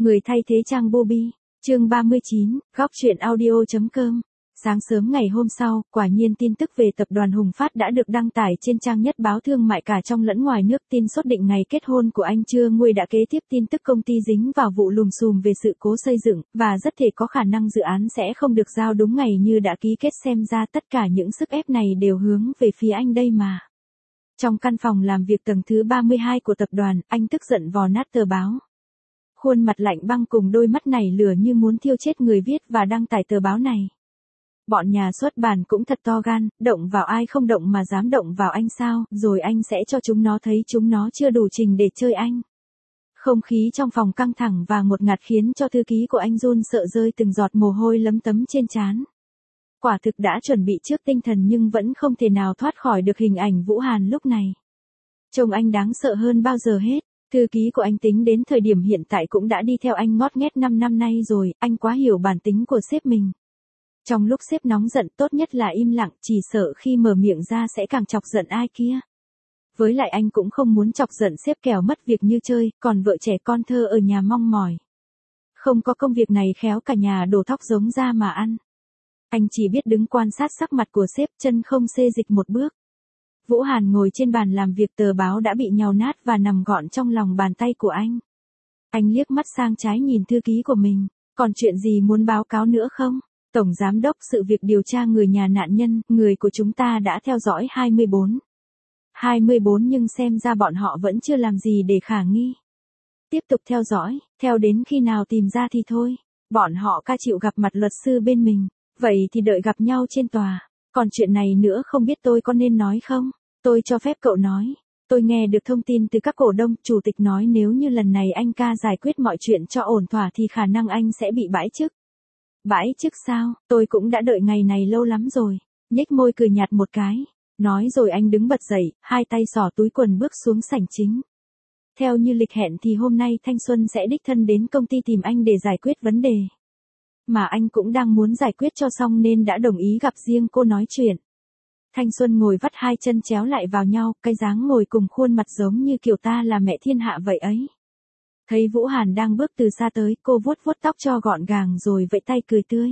Người thay thế Trang Bobby, chương 39, góc truyện audio.com. Sáng sớm ngày hôm sau, quả nhiên tin tức về tập đoàn Hùng Phát đã được đăng tải trên trang nhất báo thương mại cả trong lẫn ngoài nước. Tin sốt định ngày kết hôn của anh Trưa Nguôi đã kế tiếp tin tức công ty dính vào vụ lùm xùm về sự cố xây dựng, và rất thể có khả năng dự án sẽ không được giao đúng ngày như đã ký kết. Xem ra tất cả những sức ép này đều hướng về phía anh đây mà. Trong căn phòng làm việc tầng thứ 32 của tập đoàn, anh tức giận vò nát tờ báo. Khuôn mặt lạnh băng cùng đôi mắt nảy lửa như muốn thiêu chết người viết và đăng tải tờ báo này. Bọn nhà xuất bản cũng thật to gan, động vào ai không động mà dám động vào anh sao, rồi anh sẽ cho chúng nó thấy chúng nó chưa đủ trình để chơi anh. Không khí trong phòng căng thẳng và ngột ngạt khiến cho thư ký của anh run sợ rơi từng giọt mồ hôi lấm tấm trên trán. Quả thực đã chuẩn bị trước tinh thần nhưng vẫn không thể nào thoát khỏi được hình ảnh Vũ Hàn lúc này. Trông anh đáng sợ hơn bao giờ hết. Thư ký của anh tính đến thời điểm hiện tại cũng đã đi theo anh ngót nghét 5 năm nay rồi, anh quá hiểu bản tính của sếp mình. Trong lúc sếp nóng giận tốt nhất là im lặng, chỉ sợ khi mở miệng ra sẽ càng chọc giận ai kia. Với lại anh cũng không muốn chọc giận sếp kẻo mất việc như chơi, còn vợ trẻ con thơ ở nhà mong mỏi. Không có công việc này khéo cả nhà đổ thóc giống ra mà ăn. Anh chỉ biết đứng quan sát sắc mặt của sếp, chân không xê dịch một bước. Vũ Hàn ngồi trên bàn làm việc, tờ báo đã bị nhàu nát và nằm gọn trong lòng bàn tay của anh. Anh liếc mắt sang trái nhìn thư ký của mình, còn chuyện gì muốn báo cáo nữa không? Tổng giám đốc sự việc điều tra người nhà nạn nhân, người của chúng ta đã theo dõi 24 nhưng xem ra bọn họ vẫn chưa làm gì để khả nghi. Tiếp tục theo dõi, theo đến khi nào tìm ra thì thôi. Bọn họ ca chịu gặp mặt luật sư bên mình, vậy thì đợi gặp nhau trên tòa. Còn chuyện này nữa không biết tôi có nên nói không? Tôi cho phép cậu nói. Tôi nghe được thông tin từ các cổ đông, chủ tịch nói nếu như lần này anh ca giải quyết mọi chuyện cho ổn thỏa thì khả năng anh sẽ bị bãi chức. Bãi chức sao? Tôi cũng đã đợi ngày này lâu lắm rồi. Nhếch môi cười nhạt một cái. Nói rồi anh đứng bật dậy, hai tay xỏ túi quần bước xuống sảnh chính. Theo như lịch hẹn thì hôm nay Thanh Xuân sẽ đích thân đến công ty tìm anh để giải quyết vấn đề. Mà anh cũng đang muốn giải quyết cho xong nên đã đồng ý gặp riêng cô nói chuyện. Thanh Xuân ngồi vắt hai chân chéo lại vào nhau, cái dáng ngồi cùng khuôn mặt giống như kiểu ta là mẹ thiên hạ vậy ấy. Thấy Vũ Hàn đang bước từ xa tới, cô vuốt vuốt tóc cho gọn gàng rồi vẫy tay cười tươi.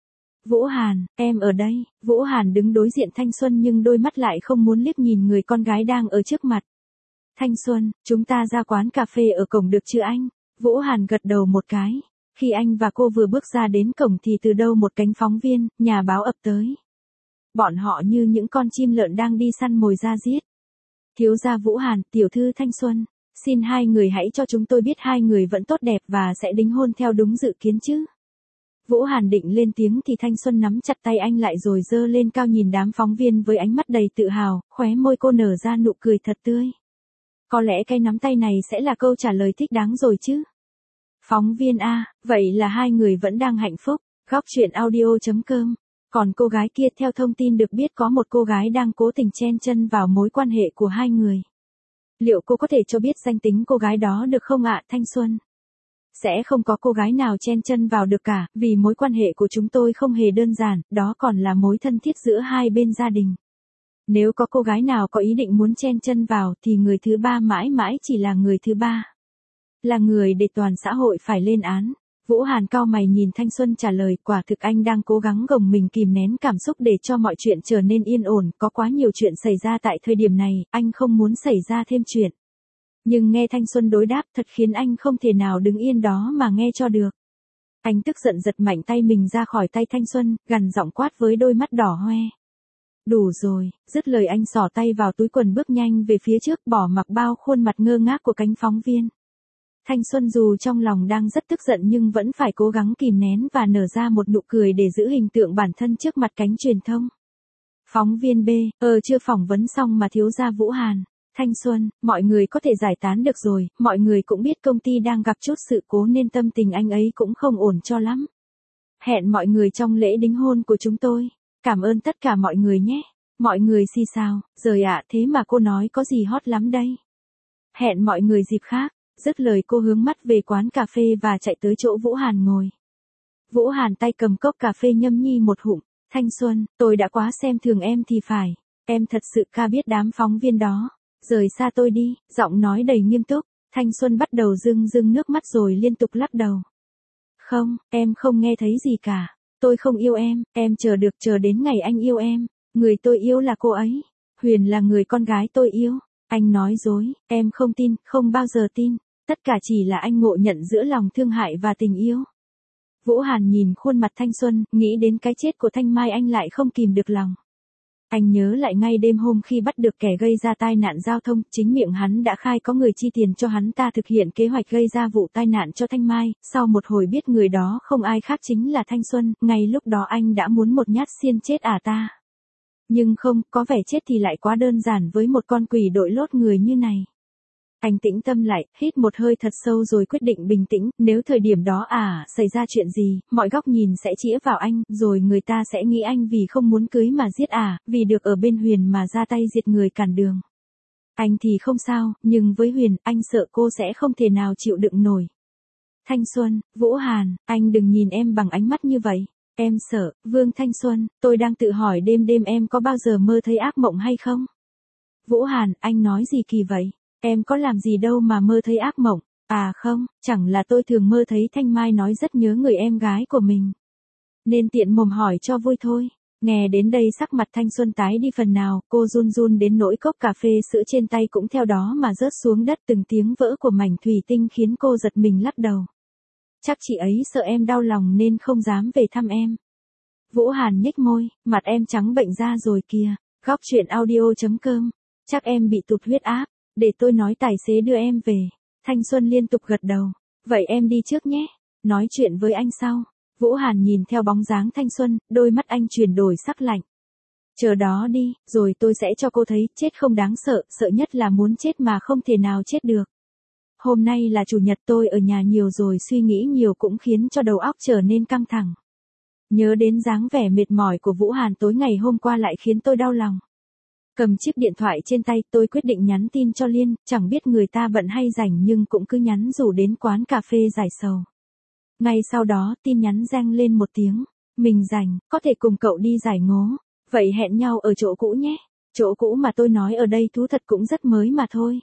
Vũ Hàn, em ở đây. Vũ Hàn đứng đối diện Thanh Xuân nhưng đôi mắt lại không muốn liếc nhìn người con gái đang ở trước mặt. Thanh Xuân, chúng ta ra quán cà phê ở cổng được chưa anh? Vũ Hàn gật đầu một cái. Khi anh và cô vừa bước ra đến cổng thì từ đâu một cánh phóng viên, nhà báo ập tới. Bọn họ như những con chim lợn đang đi săn mồi ra giết. Thiếu gia Vũ Hàn, tiểu thư Thanh Xuân, xin hai người hãy cho chúng tôi biết hai người vẫn tốt đẹp và sẽ đính hôn theo đúng dự kiến chứ. Vũ Hàn định lên tiếng thì Thanh Xuân nắm chặt tay anh lại rồi giơ lên cao nhìn đám phóng viên với ánh mắt đầy tự hào, khóe môi cô nở ra nụ cười thật tươi. Có lẽ cái nắm tay này sẽ là câu trả lời thích đáng rồi chứ. Phóng viên A, vậy là hai người vẫn đang hạnh phúc. Góc truyện audio.com. Còn cô gái kia, theo thông tin được biết có một cô gái đang cố tình chen chân vào mối quan hệ của hai người. Liệu cô có thể cho biết danh tính cô gái đó được không ạ, Thanh Xuân? Sẽ không có cô gái nào chen chân vào được cả, vì mối quan hệ của chúng tôi không hề đơn giản, đó còn là mối thân thiết giữa hai bên gia đình. Nếu có cô gái nào có ý định muốn chen chân vào thì người thứ ba mãi mãi chỉ là người thứ ba. Là người để toàn xã hội phải lên án. Vũ Hàn cau mày nhìn Thanh Xuân trả lời, quả thực anh đang cố gắng gồng mình kìm nén cảm xúc để cho mọi chuyện trở nên yên ổn, có quá nhiều chuyện xảy ra tại thời điểm này, anh không muốn xảy ra thêm chuyện. Nhưng nghe Thanh Xuân đối đáp thật khiến anh không thể nào đứng yên đó mà nghe cho được. Anh tức giận giật mạnh tay mình ra khỏi tay Thanh Xuân, gằn giọng quát với đôi mắt đỏ hoe. Đủ rồi, dứt lời anh xỏ tay vào túi quần bước nhanh về phía trước, bỏ mặc bao khuôn mặt ngơ ngác của cánh phóng viên. Thanh Xuân dù trong lòng đang rất tức giận nhưng vẫn phải cố gắng kìm nén và nở ra một nụ cười để giữ hình tượng bản thân trước mặt cánh truyền thông. Phóng viên B, chưa phỏng vấn xong mà thiếu gia Vũ Hàn. Thanh Xuân, mọi người có thể giải tán được rồi, mọi người cũng biết công ty đang gặp chút sự cố nên tâm tình anh ấy cũng không ổn cho lắm. Hẹn mọi người trong lễ đính hôn của chúng tôi. Cảm ơn tất cả mọi người nhé. Mọi người xì xào, rời ạ, thế mà cô nói có gì hot lắm đây. Hẹn mọi người dịp khác. Dứt lời cô hướng mắt về quán cà phê và chạy tới chỗ Vũ Hàn ngồi. Vũ Hàn tay cầm cốc cà phê nhâm nhi một hụm. Thanh Xuân, tôi đã quá xem thường em thì phải. Em thật sự ca biết đám phóng viên đó. Rời xa tôi đi, giọng nói đầy nghiêm túc. Thanh Xuân bắt đầu rưng rưng nước mắt rồi liên tục lắc đầu. Không, em không nghe thấy gì cả. Tôi không yêu em chờ đến ngày anh yêu em. Người tôi yêu là cô ấy. Huyền là người con gái tôi yêu. Anh nói dối, em không tin, không bao giờ tin. Tất cả chỉ là anh ngộ nhận giữa lòng thương hại và tình yêu. Vũ Hàn nhìn khuôn mặt Thanh Xuân, nghĩ đến cái chết của Thanh Mai anh lại không kìm được lòng. Anh nhớ lại ngay đêm hôm khi bắt được kẻ gây ra tai nạn giao thông, chính miệng hắn đã khai có người chi tiền cho hắn ta thực hiện kế hoạch gây ra vụ tai nạn cho Thanh Mai, sau một hồi biết người đó không ai khác chính là Thanh Xuân, ngay lúc đó anh đã muốn một nhát xiên chết ta. Nhưng không, có vẻ chết thì lại quá đơn giản với một con quỷ đội lốt người như này. Anh tĩnh tâm lại, hít một hơi thật sâu rồi quyết định bình tĩnh, nếu thời điểm đó xảy ra chuyện gì, mọi góc nhìn sẽ chĩa vào anh, rồi người ta sẽ nghĩ anh vì không muốn cưới mà giết vì được ở bên Huyền mà ra tay diệt người cản đường. Anh thì không sao, nhưng với Huyền, anh sợ cô sẽ không thể nào chịu đựng nổi. Thanh Xuân, Vũ Hàn, anh đừng nhìn em bằng ánh mắt như vậy. Em sợ, Vương Thanh Xuân, tôi đang tự hỏi đêm đêm em có bao giờ mơ thấy ác mộng hay không? Vũ Hàn, anh nói gì kỳ vậy? Em có làm gì đâu mà mơ thấy ác mộng. Không, chẳng là tôi thường mơ thấy Thanh Mai nói rất nhớ người em gái của mình. Nên tiện mồm hỏi cho vui thôi. Nghe đến đây sắc mặt Thanh Xuân tái đi phần nào, cô run run đến nỗi cốc cà phê sữa trên tay cũng theo đó mà rớt xuống đất, từng tiếng vỡ của mảnh thủy tinh khiến cô giật mình lắc đầu. Chắc chị ấy sợ em đau lòng nên không dám về thăm em. Vũ Hàn nhếch môi, mặt em trắng bệnh ra rồi kìa. Góc truyện audio.com. Chắc em bị tụt huyết áp. Để tôi nói tài xế đưa em về. Thanh Xuân liên tục gật đầu. Vậy em đi trước nhé. Nói chuyện với anh sau. Vũ Hàn nhìn theo bóng dáng Thanh Xuân, đôi mắt anh chuyển đổi sắc lạnh. Chờ đó đi, rồi tôi sẽ cho cô thấy, chết không đáng sợ, sợ nhất là muốn chết mà không thể nào chết được. Hôm nay là chủ nhật, tôi ở nhà nhiều rồi, suy nghĩ nhiều cũng khiến cho đầu óc trở nên căng thẳng. Nhớ đến dáng vẻ mệt mỏi của Vũ Hàn tối ngày hôm qua lại khiến tôi đau lòng. Cầm chiếc điện thoại trên tay, tôi quyết định nhắn tin cho Liên, chẳng biết người ta bận hay rảnh nhưng cũng cứ nhắn rủ đến quán cà phê giải sầu. Ngay sau đó, tin nhắn reng lên một tiếng. Mình rảnh, có thể cùng cậu đi giải ngố. Vậy hẹn nhau ở chỗ cũ nhé. Chỗ cũ mà tôi nói ở đây thú thật cũng rất mới mà thôi.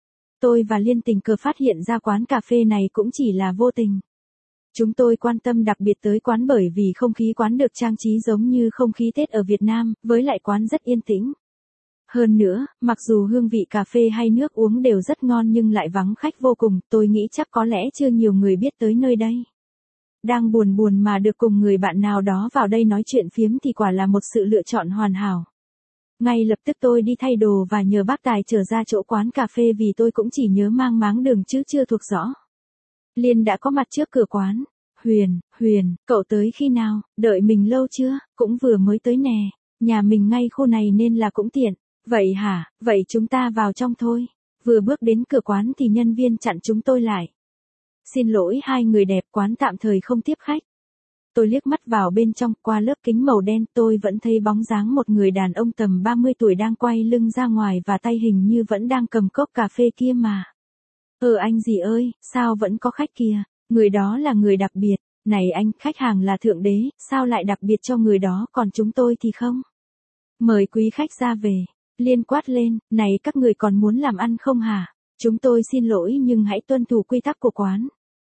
Tôi và Liên tình cờ phát hiện ra quán cà phê này cũng chỉ là vô tình. Chúng tôi quan tâm đặc biệt tới quán bởi vì không khí quán được trang trí giống như không khí Tết ở Việt Nam, với lại quán rất yên tĩnh. Hơn nữa, mặc dù hương vị cà phê hay nước uống đều rất ngon nhưng lại vắng khách vô cùng, tôi nghĩ chắc có lẽ chưa nhiều người biết tới nơi đây. Đang buồn buồn mà được cùng người bạn nào đó vào đây nói chuyện phiếm thì quả là một sự lựa chọn hoàn hảo. Ngay lập tức tôi đi thay đồ và nhờ bác Tài trở ra chỗ quán cà phê vì tôi cũng chỉ nhớ mang máng đường chứ chưa thuộc rõ. Liên đã có mặt trước cửa quán. Huyền, cậu tới khi nào, đợi mình lâu chưa, cũng vừa mới tới nè, nhà mình ngay khu này nên là cũng tiện. Vậy hả, vậy chúng ta vào trong thôi. Vừa bước đến cửa quán thì nhân viên chặn chúng tôi lại. Xin lỗi hai người đẹp, quán tạm thời không tiếp khách. Tôi liếc mắt vào bên trong, qua lớp kính màu đen tôi vẫn thấy bóng dáng một người đàn ông tầm 30 tuổi đang quay lưng ra ngoài và tay hình như vẫn đang cầm cốc cà phê kia mà. Anh gì ơi, sao vẫn có khách kìa, người đó là người đặc biệt. Này anh, khách hàng là thượng đế, sao lại đặc biệt cho người đó còn chúng tôi thì không? Mời quý khách ra về. Liên quát lên, này các người còn muốn làm ăn không hả? Chúng tôi xin lỗi nhưng hãy tuân thủ quy tắc của quán.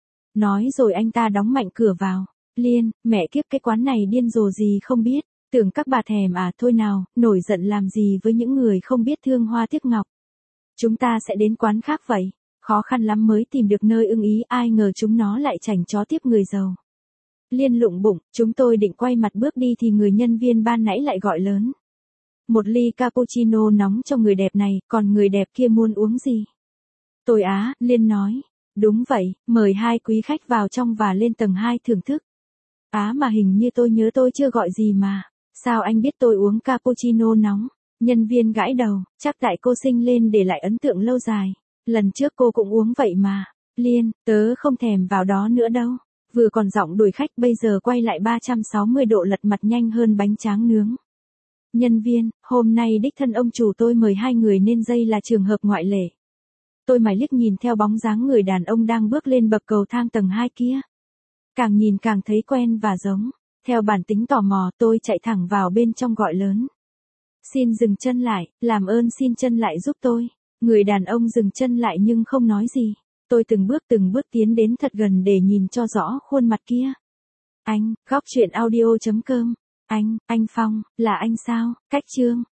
Nói rồi anh ta đóng mạnh cửa vào. Liên, mẹ kiếp cái quán này điên rồ gì không biết, tưởng các bà thèm thôi nào, nổi giận làm gì với những người không biết thương hoa tiếc ngọc. Chúng ta sẽ đến quán khác vậy, khó khăn lắm mới tìm được nơi ưng ý, ai ngờ chúng nó lại chảnh chó tiếp người giàu. Liên lụng bụng, chúng tôi định quay mặt bước đi thì người nhân viên ban nãy lại gọi lớn. Một ly cappuccino nóng cho người đẹp này, còn người đẹp kia muốn uống gì? Tôi Liên nói. Đúng vậy, mời hai quý khách vào trong và lên tầng 2 thưởng thức. Mà hình như tôi nhớ tôi chưa gọi gì mà. Sao anh biết tôi uống cappuccino nóng? Nhân viên gãi đầu, chắc tại cô sinh lên để lại ấn tượng lâu dài. Lần trước cô cũng uống vậy mà. Liên, tớ không thèm vào đó nữa đâu. Vừa còn giọng đuổi khách bây giờ quay lại 360 độ lật mặt nhanh hơn bánh tráng nướng. Nhân viên, hôm nay đích thân ông chủ tôi mời hai người nên đây là trường hợp ngoại lệ. Tôi mải liếc nhìn theo bóng dáng người đàn ông đang bước lên bậc cầu thang tầng 2 kia. Càng nhìn càng thấy quen và giống. Theo bản tính tò mò tôi chạy thẳng vào bên trong gọi lớn. Xin dừng chân lại, làm ơn xin chân lại giúp tôi. Người đàn ông dừng chân lại nhưng không nói gì. Tôi từng bước tiến đến thật gần để nhìn cho rõ khuôn mặt kia. Anh, góc chuyện audio.com. Anh Phong, là anh sao? Cách Trương.